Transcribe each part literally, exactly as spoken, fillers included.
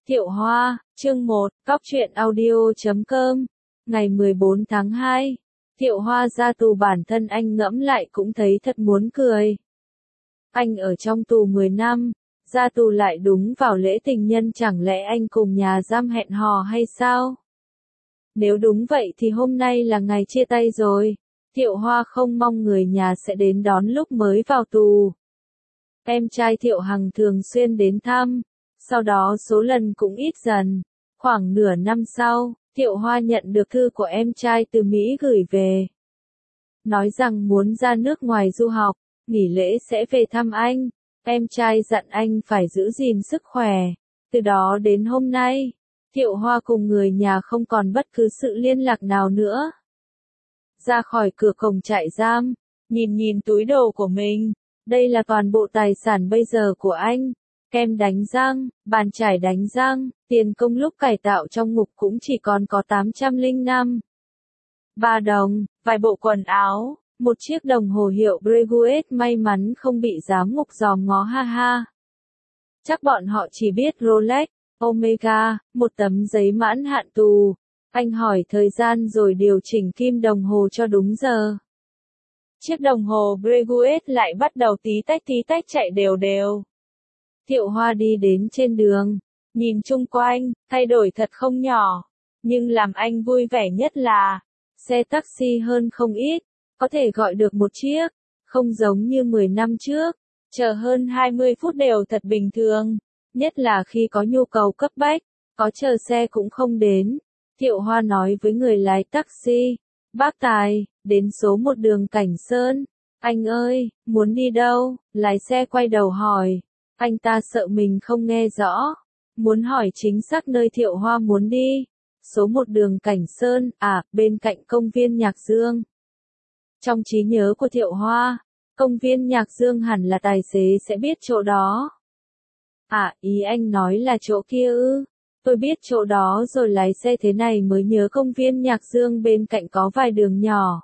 Thiệu Hoa, chương một, cóc truyện audio chấm com, ngày mười bốn tháng hai. Thiệu Hoa ra tù bản thân anh ngẫm lại cũng thấy thật muốn cười. Anh ở trong tù mười năm, ra tù lại đúng vào lễ tình nhân, chẳng lẽ anh cùng nhà giam hẹn hò hay sao? Nếu đúng vậy thì hôm nay là ngày chia tay rồi. Thiệu Hoa không mong người nhà sẽ đến đón lúc mới vào tù. Em trai Thiệu Hằng thường xuyên đến thăm, sau đó số lần cũng ít dần. Khoảng nửa năm sau, Thiệu Hoa nhận được thư của em trai từ Mỹ gửi về. Nói rằng muốn ra nước ngoài du học, nghỉ lễ sẽ về thăm anh. Em trai dặn anh phải giữ gìn sức khỏe. Từ đó đến hôm nay, Thiệu Hoa cùng người nhà không còn bất cứ sự liên lạc nào nữa. Ra khỏi cửa cổng trại giam, nhìn nhìn túi đồ của mình. Đây là toàn bộ tài sản bây giờ của anh. Kem đánh răng, bàn chải đánh răng, tiền công lúc cải tạo trong ngục cũng chỉ còn có tám trăm lẻ năm. Ba đồng, vài bộ quần áo, một chiếc đồng hồ hiệu Breguet, may mắn không bị giám ngục dòm ngó, ha ha. Chắc bọn họ chỉ biết Rolex, Omega, một tấm giấy mãn hạn tù. Anh hỏi thời gian rồi điều chỉnh kim đồng hồ cho đúng giờ. Chiếc đồng hồ Breguet lại bắt đầu tí tách tí tách chạy đều đều. Thiệu Hoa đi đến trên đường, nhìn chung quanh, thay đổi thật không nhỏ. Nhưng làm anh vui vẻ nhất là, xe taxi hơn không ít, có thể gọi được một chiếc, không giống như mười năm trước, chờ hơn hai mươi phút đều thật bình thường, nhất là khi có nhu cầu cấp bách, có chờ xe cũng không đến. Thiệu Hoa nói với người lái taxi, bác Tài, đến số một đường Cảnh Sơn. Anh ơi, muốn đi đâu? Lái xe quay đầu hỏi. Anh ta sợ mình không nghe rõ, muốn hỏi chính xác nơi Thiệu Hoa muốn đi. Số một đường Cảnh Sơn, à, bên cạnh công viên Nhạc Dương. Trong trí nhớ của Thiệu Hoa, công viên Nhạc Dương hẳn là tài xế sẽ biết chỗ đó. À, ý anh nói là chỗ kia ư? Tôi biết chỗ đó rồi, lái xe thế này mới nhớ công viên Nhạc Dương bên cạnh có vài đường nhỏ.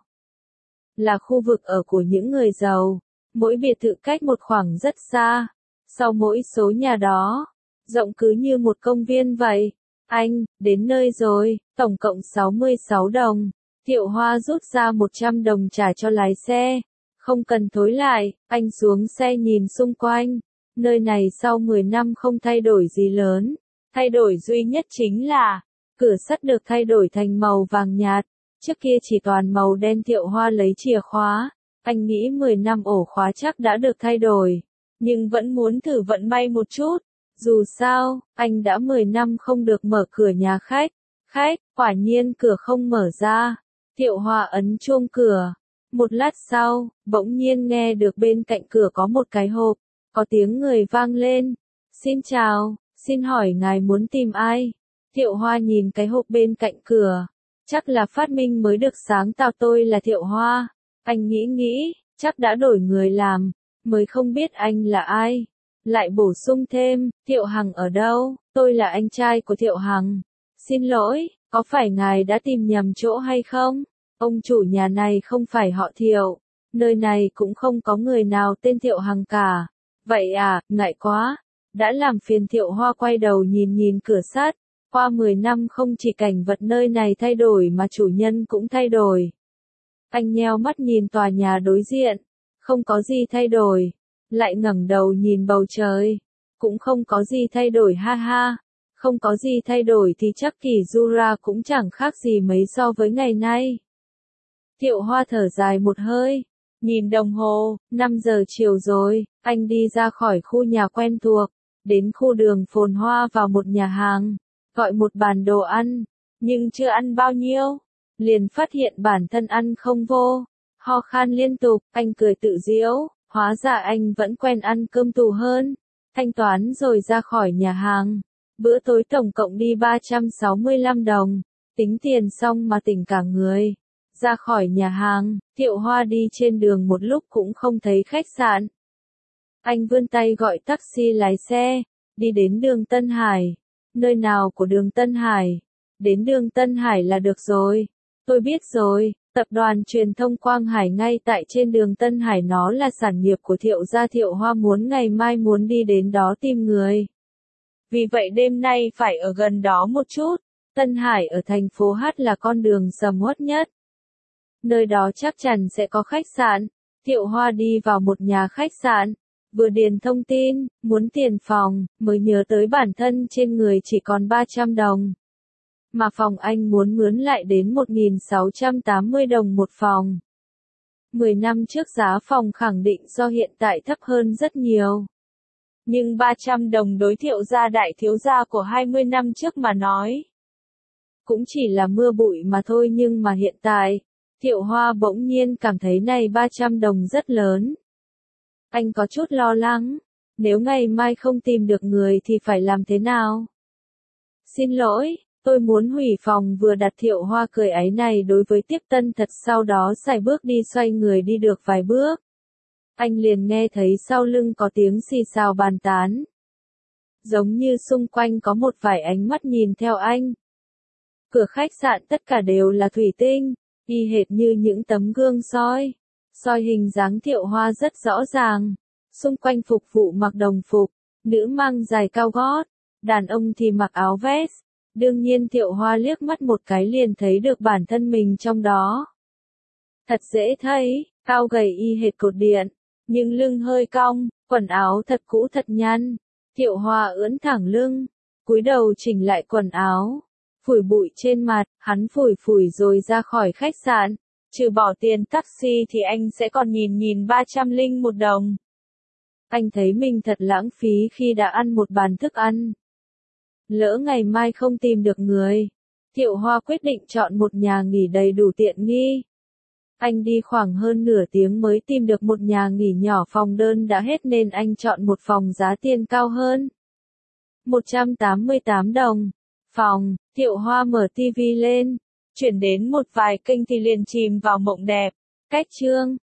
Là khu vực ở của những người giàu, mỗi biệt thự cách một khoảng rất xa. Sau mỗi số nhà đó, rộng cứ như một công viên vậy. Anh, đến nơi rồi, tổng cộng sáu mươi sáu đồng. Thiệu Hoa rút ra một trăm đồng trả cho lái xe. Không cần thối lại, anh xuống xe nhìn xung quanh. Nơi này sau mười năm không thay đổi gì lớn. Thay đổi duy nhất chính là, cửa sắt được thay đổi thành màu vàng nhạt. Trước kia chỉ toàn màu đen. Thiệu Hoa lấy chìa khóa. Anh nghĩ mười năm ổ khóa chắc đã được thay đổi. Nhưng vẫn muốn thử vận may một chút. Dù sao, anh đã mười năm không được mở cửa nhà khách. Khách, quả nhiên cửa không mở ra. Thiệu Hoa ấn chuông cửa. Một lát sau, bỗng nhiên nghe được bên cạnh cửa có một cái hộp. Có tiếng người vang lên. Xin chào, xin hỏi ngài muốn tìm ai? Thiệu Hoa nhìn cái hộp bên cạnh cửa. Chắc là phát minh mới được sáng tạo. Tôi là Thiệu Hoa. Anh nghĩ nghĩ, chắc đã đổi người làm. Mới không biết anh là ai. Lại bổ sung thêm, Thiệu Hằng ở đâu? Tôi là anh trai của Thiệu Hằng. Xin lỗi, có phải ngài đã tìm nhầm chỗ hay không? Ông chủ nhà này không phải họ Thiệu. Nơi này cũng không có người nào tên Thiệu Hằng cả. Vậy à, ngại quá. Đã làm phiền. Thiệu Hoa quay đầu nhìn nhìn cửa sắt. Qua mười năm không chỉ cảnh vật nơi này thay đổi mà chủ nhân cũng thay đổi. Anh nheo mắt nhìn tòa nhà đối diện. Không có gì thay đổi. Lại ngẩng đầu nhìn bầu trời. Cũng không có gì thay đổi, ha ha. Không có gì thay đổi thì chắc Kỳ Jura cũng chẳng khác gì mấy so với ngày nay. Thiệu Hoa thở dài một hơi. Nhìn đồng hồ, năm giờ chiều rồi. Anh đi ra khỏi khu nhà quen thuộc. Đến khu đường phồn hoa vào một nhà hàng. Gọi một bàn đồ ăn. Nhưng chưa ăn bao nhiêu. Liền phát hiện bản thân ăn không vô. Ho khan liên tục, anh cười tự giễu, hóa ra anh vẫn quen ăn cơm tù hơn. Thanh toán rồi ra khỏi nhà hàng. Bữa tối tổng cộng đi ba trăm sáu mươi lăm đồng. Tính tiền xong mà tỉnh cả người. Ra khỏi nhà hàng, Thiệu Hoa đi trên đường một lúc cũng không thấy khách sạn. Anh vươn tay gọi taxi lái xe, đi đến đường Tân Hải. Nơi nào của đường Tân Hải? Đến đường Tân Hải là được rồi. Tôi biết rồi. Tập đoàn truyền thông Quang Hải ngay tại trên đường Tân Hải, nó là sản nghiệp của Thiệu gia. Thiệu Hoa muốn ngày mai muốn đi đến đó tìm người. vì vậy đêm nay phải ở gần đó một chút. Tân Hải ở thành phố H là con đường sầm uất nhất. Nơi đó chắc chắn sẽ có khách sạn. Thiệu Hoa đi vào một nhà khách sạn, vừa điền thông tin, muốn tiền phòng, mới nhớ tới bản thân trên người chỉ còn ba trăm đồng. Mà phòng anh muốn mướn lại đến một nghìn sáu trăm tám mươi đồng một phòng. mười năm trước giá phòng khẳng định do hiện tại thấp hơn rất nhiều. Nhưng ba trăm đồng đối Thiệu gia đại thiếu gia của hai mươi năm trước mà nói. Cũng chỉ là mưa bụi mà thôi, nhưng mà hiện tại, Thiệu Hoa bỗng nhiên cảm thấy này ba trăm đồng rất lớn. Anh có chút lo lắng, nếu ngày mai không tìm được người thì phải làm thế nào? Xin lỗi, tôi muốn hủy phòng vừa đặt. Thiệu Hoa cười áy này đối với Tiếp Tân thật, sau đó xài bước đi, xoay người đi được vài bước. Anh liền nghe thấy sau lưng có tiếng xì xào bàn tán. Giống như xung quanh có một vài ánh mắt nhìn theo anh. Cửa khách sạn tất cả đều là thủy tinh, y hệt như những tấm gương soi. Soi hình dáng Thiệu Hoa rất rõ ràng. Xung quanh phục vụ mặc đồng phục, nữ mang giày cao gót, đàn ông thì mặc áo vest. Đương nhiên Thiệu Hoa liếc mắt một cái liền thấy được bản thân mình trong đó. Thật dễ thấy, cao gầy y hệt cột điện, nhưng lưng hơi cong, quần áo thật cũ thật nhăn. Thiệu Hoa ưỡn thẳng lưng, cúi đầu chỉnh lại quần áo, phủi bụi trên mặt, hắn phủi phủi rồi ra khỏi khách sạn. Trừ bỏ tiền taxi thì anh sẽ còn nhìn nhìn ba trăm linh một đồng. Anh thấy mình thật lãng phí khi đã ăn một bàn thức ăn. Lỡ ngày mai không tìm được người, Thiệu Hoa quyết định chọn một nhà nghỉ đầy đủ tiện nghi. Anh đi khoảng hơn nửa tiếng mới tìm được một nhà nghỉ nhỏ, phòng đơn đã hết nên anh chọn một phòng giá tiền cao hơn. một trăm tám mươi tám đồng. Phòng, Thiệu Hoa mở tivi lên, chuyển đến một vài kênh thì liền chìm vào mộng đẹp. Cách chương